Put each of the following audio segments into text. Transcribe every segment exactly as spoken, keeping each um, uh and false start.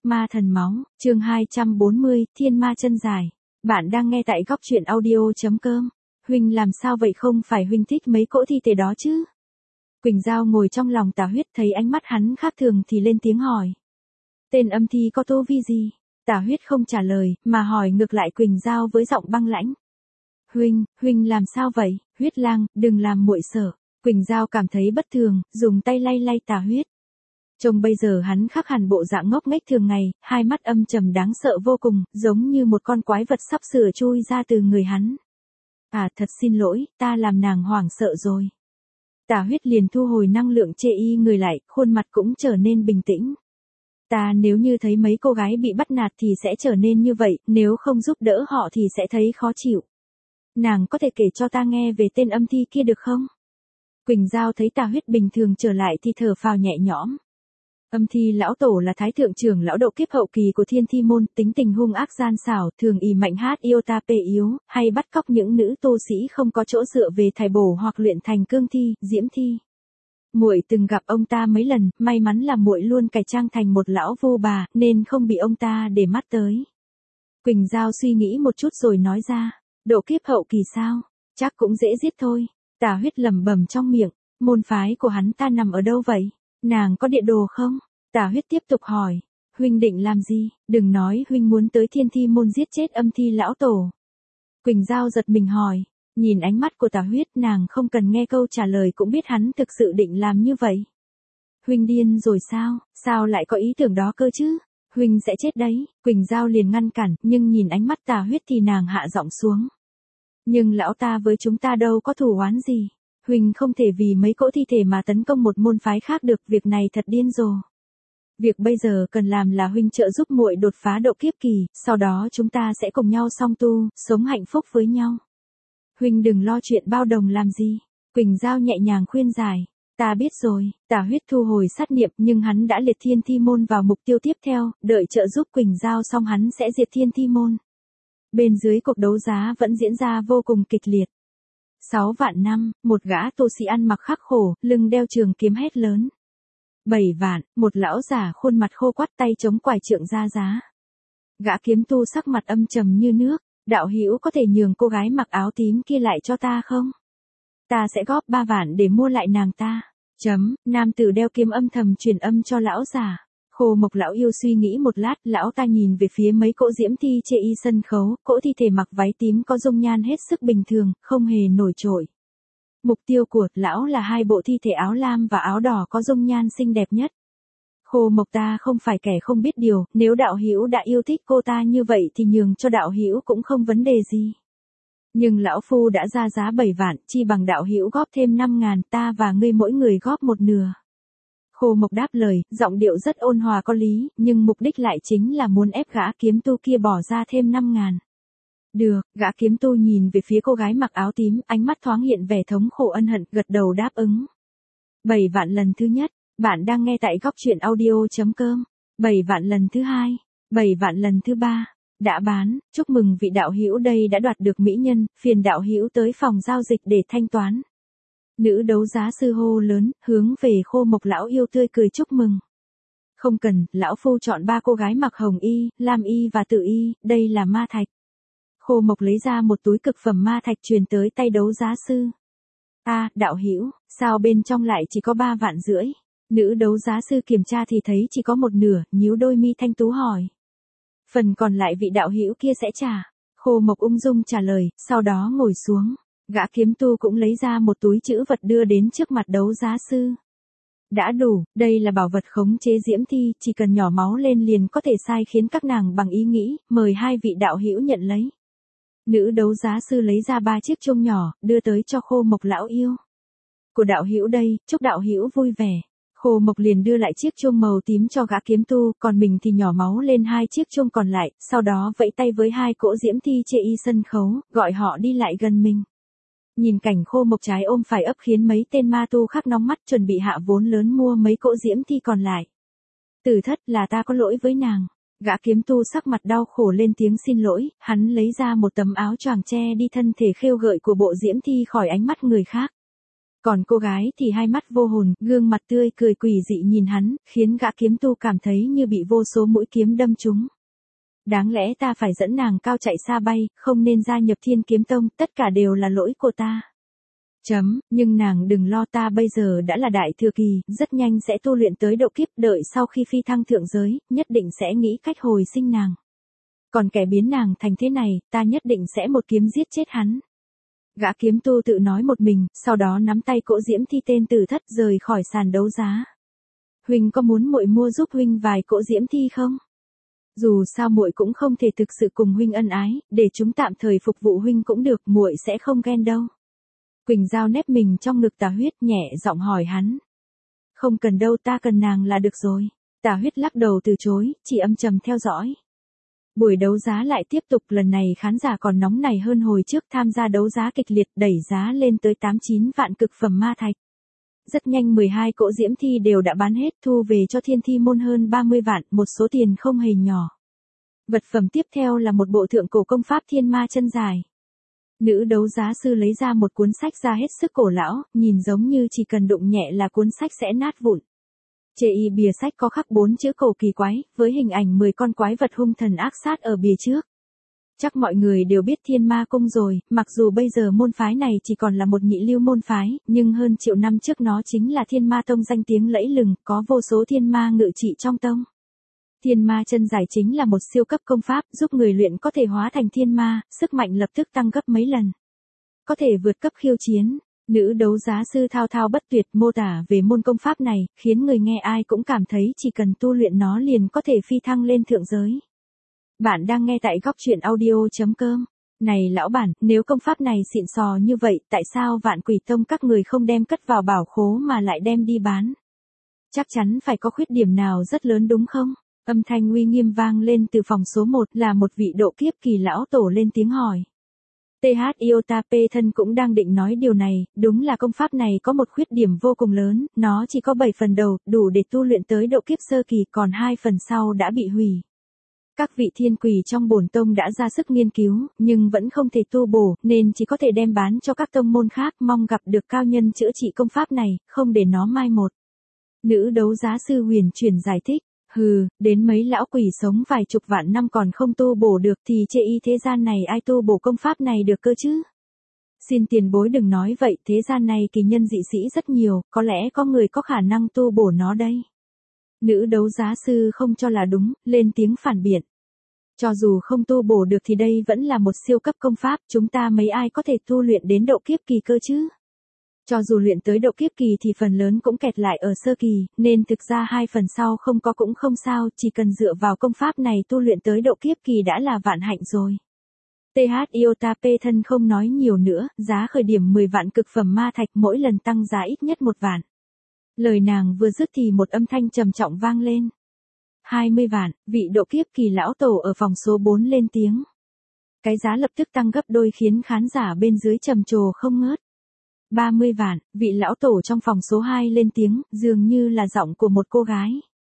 Ma thần máu, chương hai trăm bốn mươi, Thiên ma chân dài. Bạn đang nghe tại góc truyện audio.com. Huynh làm sao vậy, không phải huynh thích mấy cỗ thi thể đó chứ? Quỳnh Giao ngồi trong lòng Tả Huyết thấy ánh mắt hắn khác thường thì lên tiếng hỏi. Tên âm thi có tu vi gì? Tả Huyết không trả lời, mà hỏi ngược lại Quỳnh Giao với giọng băng lãnh. Huynh, huynh làm sao vậy? Huyết lang, đừng làm muội sợ. Quỳnh Giao cảm thấy bất thường, dùng tay lay lay Tả Huyết. Trông bây giờ hắn khác hẳn bộ dạng ngốc nghếch thường ngày, hai mắt âm trầm đáng sợ vô cùng, giống như một con quái vật sắp sửa chui ra từ người hắn. À, thật xin lỗi, ta làm nàng hoảng sợ rồi. Tả Huyết liền thu hồi năng lượng chê y người lại, khuôn mặt cũng trở nên bình tĩnh. Ta nếu như thấy mấy cô gái bị bắt nạt thì sẽ trở nên như vậy, nếu không giúp đỡ họ thì sẽ thấy khó chịu. Nàng có thể kể cho ta nghe về tên âm thi kia được không? Quỳnh Giao thấy Tả Huyết bình thường trở lại thì thở phào nhẹ nhõm. Âm thi lão tổ là thái thượng trưởng lão độ kiếp hậu kỳ của Thiên Thi môn, tính tình hung ác gian xảo, thường ỷ mạnh hát yêu ta pê yếu, hay bắt cóc những nữ tu sĩ không có chỗ dựa về thải bổ hoặc luyện thành cương thi, diễm thi. Muội từng gặp ông ta mấy lần, may mắn là muội luôn cải trang thành một lão vu bà, nên không bị ông ta để mắt tới. Quỳnh Giao suy nghĩ một chút rồi nói ra, độ kiếp hậu kỳ sao? Chắc cũng dễ giết thôi. Tả Huyết lẩm bẩm trong miệng, môn phái của hắn ta nằm ở đâu vậy? Nàng có địa đồ không? Tả Huyết tiếp tục hỏi, huynh định làm gì? Đừng nói huynh muốn tới Thiên Thi môn giết chết âm thi lão tổ. Quỳnh Giao giật mình hỏi, nhìn ánh mắt của Tả Huyết nàng không cần nghe câu trả lời cũng biết hắn thực sự định làm như vậy. Huynh điên rồi sao? Sao lại có ý tưởng đó cơ chứ? Huynh sẽ chết đấy. Quỳnh Giao liền ngăn cản, nhưng nhìn ánh mắt Tả Huyết thì nàng hạ giọng xuống. Nhưng lão ta với chúng ta đâu có thù oán gì. Huynh không thể vì mấy cỗ thi thể mà tấn công một môn phái khác được, việc này thật điên rồ. Việc bây giờ cần làm là huynh trợ giúp muội đột phá độ kiếp kỳ, sau đó chúng ta sẽ cùng nhau song tu, sống hạnh phúc với nhau. Huynh đừng lo chuyện bao đồng làm gì. Quỳnh Giao nhẹ nhàng khuyên giải. Ta biết rồi. Tả Huyết thu hồi sát niệm, nhưng hắn đã liệt Thiên Thi môn vào mục tiêu tiếp theo, đợi trợ giúp Quỳnh Giao xong hắn sẽ diệt Thiên Thi môn. Bên dưới cuộc đấu giá vẫn diễn ra vô cùng kịch liệt. Sáu vạn năm, một gã tu sĩ ăn mặc khắc khổ, lưng đeo trường kiếm hét lớn. Bảy vạn, một lão già khuôn mặt khô quắt tay chống quải trượng ra giá. Gã kiếm tu sắc mặt âm trầm như nước, đạo hữu có thể nhường cô gái mặc áo tím kia lại cho ta không? Ta sẽ góp ba vạn để mua lại nàng ta. Chấm, nam tử đeo kiếm âm thầm truyền âm cho lão già. Khô Mộc lão yêu suy nghĩ một lát, lão ta nhìn về phía mấy cỗ diễm thi chê y sân khấu, cỗ thi thể mặc váy tím có dung nhan hết sức bình thường, không hề nổi trội. Mục tiêu của lão là hai bộ thi thể áo lam và áo đỏ có dung nhan xinh đẹp nhất. Khô Mộc ta không phải kẻ không biết điều, nếu đạo hữu đã yêu thích cô ta như vậy thì nhường cho đạo hữu cũng không vấn đề gì. Nhưng lão phu đã ra giá bảy vạn, chi bằng đạo hữu góp thêm năm ngàn, ta và ngươi mỗi người góp một nửa. Khô Mộc đáp lời, giọng điệu rất ôn hòa có lý, nhưng mục đích lại chính là muốn ép gã kiếm tu kia bỏ ra thêm năm ngàn. Được, gã kiếm tu nhìn về phía cô gái mặc áo tím, ánh mắt thoáng hiện vẻ thống khổ ân hận, gật đầu đáp ứng. Bảy vạn lần thứ nhất, bạn đang nghe tại góc truyện audio.com. Bảy vạn lần thứ hai, bảy vạn lần thứ ba, đã bán, chúc mừng vị đạo hữu đây đã đoạt được mỹ nhân, phiền đạo hữu tới phòng giao dịch để thanh toán. Nữ đấu giá sư hô lớn, hướng về Khô Mộc lão yêu tươi cười chúc mừng. Không cần, lão phu chọn ba cô gái mặc hồng y, lam y và tự y, đây là ma thạch. Khô Mộc lấy ra một túi cực phẩm ma thạch truyền tới tay đấu giá sư. A, à, đạo hữu, sao bên trong lại chỉ có ba vạn rưỡi? Nữ đấu giá sư kiểm tra thì thấy chỉ có một nửa, nhíu đôi mi thanh tú hỏi. Phần còn lại vị đạo hữu kia sẽ trả. Khô Mộc ung dung trả lời, sau đó ngồi xuống. Gã kiếm tu cũng lấy ra một túi trữ vật đưa đến trước mặt đấu giá sư. Đã đủ, đây là bảo vật khống chế diễm thi, chỉ cần nhỏ máu lên liền có thể sai khiến các nàng bằng ý nghĩ, mời hai vị đạo hữu nhận lấy. Nữ đấu giá sư lấy ra ba chiếc chuông nhỏ, đưa tới cho Khô Mộc lão yêu. Của đạo hữu đây, chúc đạo hữu vui vẻ. Khô Mộc liền đưa lại chiếc chuông màu tím cho gã kiếm tu, còn mình thì nhỏ máu lên hai chiếc chuông còn lại, sau đó vẫy tay với hai cỗ diễm thi chê y sân khấu, gọi họ đi lại gần mình. Nhìn cảnh Khô Mộc trái ôm phải ấp khiến mấy tên ma tu khác nóng mắt chuẩn bị hạ vốn lớn mua mấy cỗ diễm thi còn lại. Tử thất, là ta có lỗi với nàng. Gã kiếm tu sắc mặt đau khổ lên tiếng xin lỗi, hắn lấy ra một tấm áo choàng che đi thân thể khêu gợi của bộ diễm thi khỏi ánh mắt người khác. Còn cô gái thì hai mắt vô hồn, gương mặt tươi cười quỷ dị nhìn hắn, khiến gã kiếm tu cảm thấy như bị vô số mũi kiếm đâm trúng. Đáng lẽ ta phải dẫn nàng cao chạy xa bay, không nên gia nhập Thiên Kiếm Tông, tất cả đều là lỗi của ta. Chấm, nhưng nàng đừng lo, ta bây giờ đã là đại thừa kỳ, rất nhanh sẽ tu luyện tới độ kiếp, đợi sau khi phi thăng thượng giới, nhất định sẽ nghĩ cách hồi sinh nàng. Còn kẻ biến nàng thành thế này, ta nhất định sẽ một kiếm giết chết hắn. Gã kiếm tu tự nói một mình, sau đó nắm tay Cỗ Diễm Thi tên Tử Thất rời khỏi sàn đấu giá. Huynh có muốn muội mua giúp huynh vài Cỗ Diễm Thi không? Dù sao muội cũng không thể thực sự cùng huynh ân ái, để chúng tạm thời phục vụ huynh cũng được, muội sẽ không ghen đâu. Quỳnh Giao nép mình trong ngực Tà Huyết, nhẹ giọng hỏi hắn. Không cần đâu, ta cần nàng là được rồi. Tà Huyết lắc đầu từ chối, chỉ âm trầm theo dõi. Buổi đấu giá lại tiếp tục, lần này khán giả còn nóng nảy hơn hồi trước, tham gia đấu giá kịch liệt, đẩy giá lên tới tám chín vạn cực phẩm ma thạch. Rất nhanh mười hai Cỗ Diễm Thi đều đã bán hết, thu về cho Thiên Thi môn hơn ba mươi vạn, một số tiền không hề nhỏ. Vật phẩm tiếp theo là một bộ thượng cổ công pháp Thiên Ma Chân Giải. Nữ đấu giá sư lấy ra một cuốn sách ra hết sức cổ lão, nhìn giống như chỉ cần đụng nhẹ là cuốn sách sẽ nát vụn. Trên y bìa sách có khắc bốn chữ cổ kỳ quái, với hình ảnh mười con quái vật hung thần ác sát ở bìa trước. Chắc mọi người đều biết Thiên Ma Cung rồi, mặc dù bây giờ môn phái này chỉ còn là một nhị lưu môn phái, nhưng hơn triệu năm trước nó chính là Thiên Ma Tông danh tiếng lẫy lừng, có vô số thiên ma ngự trị trong tông. Thiên Ma Chân Giải chính là một siêu cấp công pháp, giúp người luyện có thể hóa thành thiên ma, sức mạnh lập tức tăng gấp mấy lần. Có thể vượt cấp khiêu chiến. Nữ đấu giá sư thao thao bất tuyệt mô tả về môn công pháp này, khiến người nghe ai cũng cảm thấy chỉ cần tu luyện nó liền có thể phi thăng lên thượng giới. Bạn đang nghe tại góc truyện audio chấm com. Này lão bản, nếu công pháp này xịn sò như vậy, tại sao Vạn Quỷ Tông các người không đem cất vào bảo khố mà lại đem đi bán? Chắc chắn phải có khuyết điểm nào rất lớn đúng không? Âm thanh uy nghiêm vang lên từ phòng số một, là một vị độ kiếp kỳ lão tổ lên tiếng hỏi. tê hát Iota P thân cũng đang định nói điều này, đúng là công pháp này có một khuyết điểm vô cùng lớn, nó chỉ có bảy phần đầu, đủ để tu luyện tới độ kiếp sơ kỳ, còn hai phần sau đã bị hủy. Các vị thiên quỷ trong bổn tông đã ra sức nghiên cứu, nhưng vẫn không thể tu bổ, nên chỉ có thể đem bán cho các tông môn khác, mong gặp được cao nhân chữa trị công pháp này, không để nó mai một. Nữ đấu giá sư huyền chuyển giải thích. Hừ, đến mấy lão quỷ sống vài chục vạn năm còn không tu bổ được thì chê y thế gian này ai tu bổ công pháp này được cơ chứ? Xin tiền bối đừng nói vậy, thế gian này kỳ nhân dị sĩ rất nhiều, có lẽ có người có khả năng tu bổ nó đây. Nữ đấu giá sư không cho là đúng, lên tiếng phản biện. Cho dù không tu bổ được thì đây vẫn là một siêu cấp công pháp, chúng ta mấy ai có thể tu luyện đến độ kiếp kỳ cơ chứ? Cho dù luyện tới độ kiếp kỳ thì phần lớn cũng kẹt lại ở sơ kỳ, nên thực ra hai phần sau không có cũng không sao, chỉ cần dựa vào công pháp này tu luyện tới độ kiếp kỳ đã là vạn hạnh rồi. tê hát Iota P thân không nói nhiều nữa, giá khởi điểm mười vạn cực phẩm ma thạch, mỗi lần tăng giá ít nhất một vạn. Lời nàng vừa dứt thì một âm thanh trầm trọng vang lên. hai mươi vạn, vị độ kiếp kỳ lão tổ ở phòng số bốn lên tiếng. Cái giá lập tức tăng gấp đôi khiến khán giả bên dưới trầm trồ không ngớt. ba mươi vạn, vị lão tổ trong phòng số hai lên tiếng, dường như là giọng của một cô gái.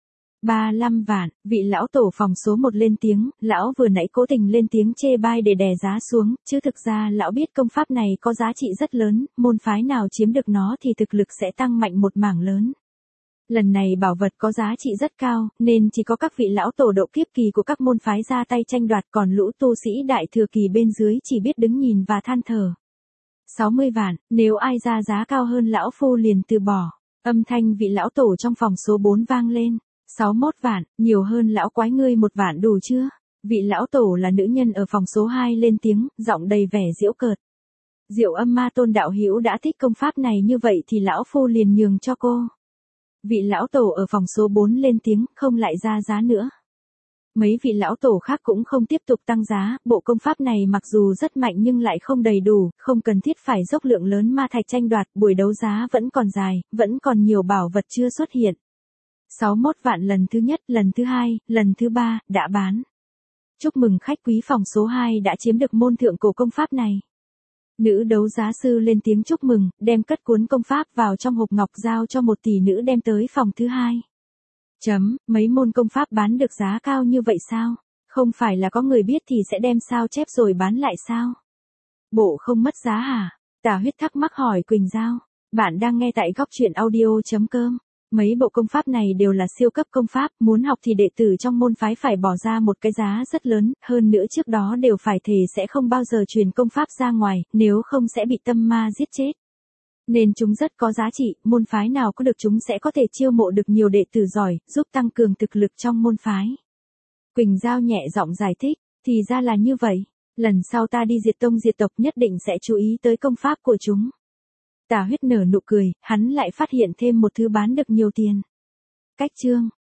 ba mươi lăm vạn, vị lão tổ phòng số một lên tiếng, lão vừa nãy cố tình lên tiếng chê bai để đè giá xuống, chứ thực ra lão biết công pháp này có giá trị rất lớn, môn phái nào chiếm được nó thì thực lực sẽ tăng mạnh một mảng lớn. Lần này bảo vật có giá trị rất cao, nên chỉ có các vị lão tổ độ kiếp kỳ của các môn phái ra tay tranh đoạt, còn lũ tu sĩ đại thừa kỳ bên dưới chỉ biết đứng nhìn và than thở. sáu mươi vạn, nếu ai ra giá cao hơn lão phu liền từ bỏ. Âm thanh vị lão tổ trong phòng số bốn vang lên. sáu mươi mốt vạn, nhiều hơn lão quái ngươi một vạn đủ chưa? Vị lão tổ là nữ nhân ở phòng số hai lên tiếng, giọng đầy vẻ giễu cợt. Diệu Âm Ma Tôn đạo hữu đã thích công pháp này như vậy thì lão phu liền nhường cho cô. Vị lão tổ ở phòng số bốn lên tiếng, không lại ra giá nữa. Mấy vị lão tổ khác cũng không tiếp tục tăng giá, bộ công pháp này mặc dù rất mạnh nhưng lại không đầy đủ, không cần thiết phải dốc lượng lớn ma thạch tranh đoạt, buổi đấu giá vẫn còn dài, vẫn còn nhiều bảo vật chưa xuất hiện. sáu mươi mốt vạn lần thứ nhất, lần thứ hai, lần thứ ba, đã bán. Chúc mừng khách quý phòng số hai đã chiếm được môn thượng cổ công pháp này. Nữ đấu giá sư lên tiếng chúc mừng, đem cất cuốn công pháp vào trong hộp ngọc giao cho một tỷ nữ đem tới phòng thứ hai. Chấm, mấy môn công pháp bán được giá cao như vậy sao? Không phải là có người biết thì sẽ đem sao chép rồi bán lại sao? Bộ không mất giá hả? Tà Huyết thắc mắc hỏi Quỳnh Giao. Bạn đang nghe tại góc chuyện audio chấm com. Mấy bộ công pháp này đều là siêu cấp công pháp, muốn học thì đệ tử trong môn phái phải bỏ ra một cái giá rất lớn, hơn nữa trước đó đều phải thề sẽ không bao giờ truyền công pháp ra ngoài, nếu không sẽ bị tâm ma giết chết. Nên chúng rất có giá trị, môn phái nào có được chúng sẽ có thể chiêu mộ được nhiều đệ tử giỏi, giúp tăng cường thực lực trong môn phái. Quỳnh Giao nhẹ giọng giải thích, thì ra là như vậy, lần sau ta đi diệt tông diệt tộc nhất định sẽ chú ý tới công pháp của chúng. Tả Huyết nở nụ cười, hắn lại phát hiện thêm một thứ bán được nhiều tiền. Cách chương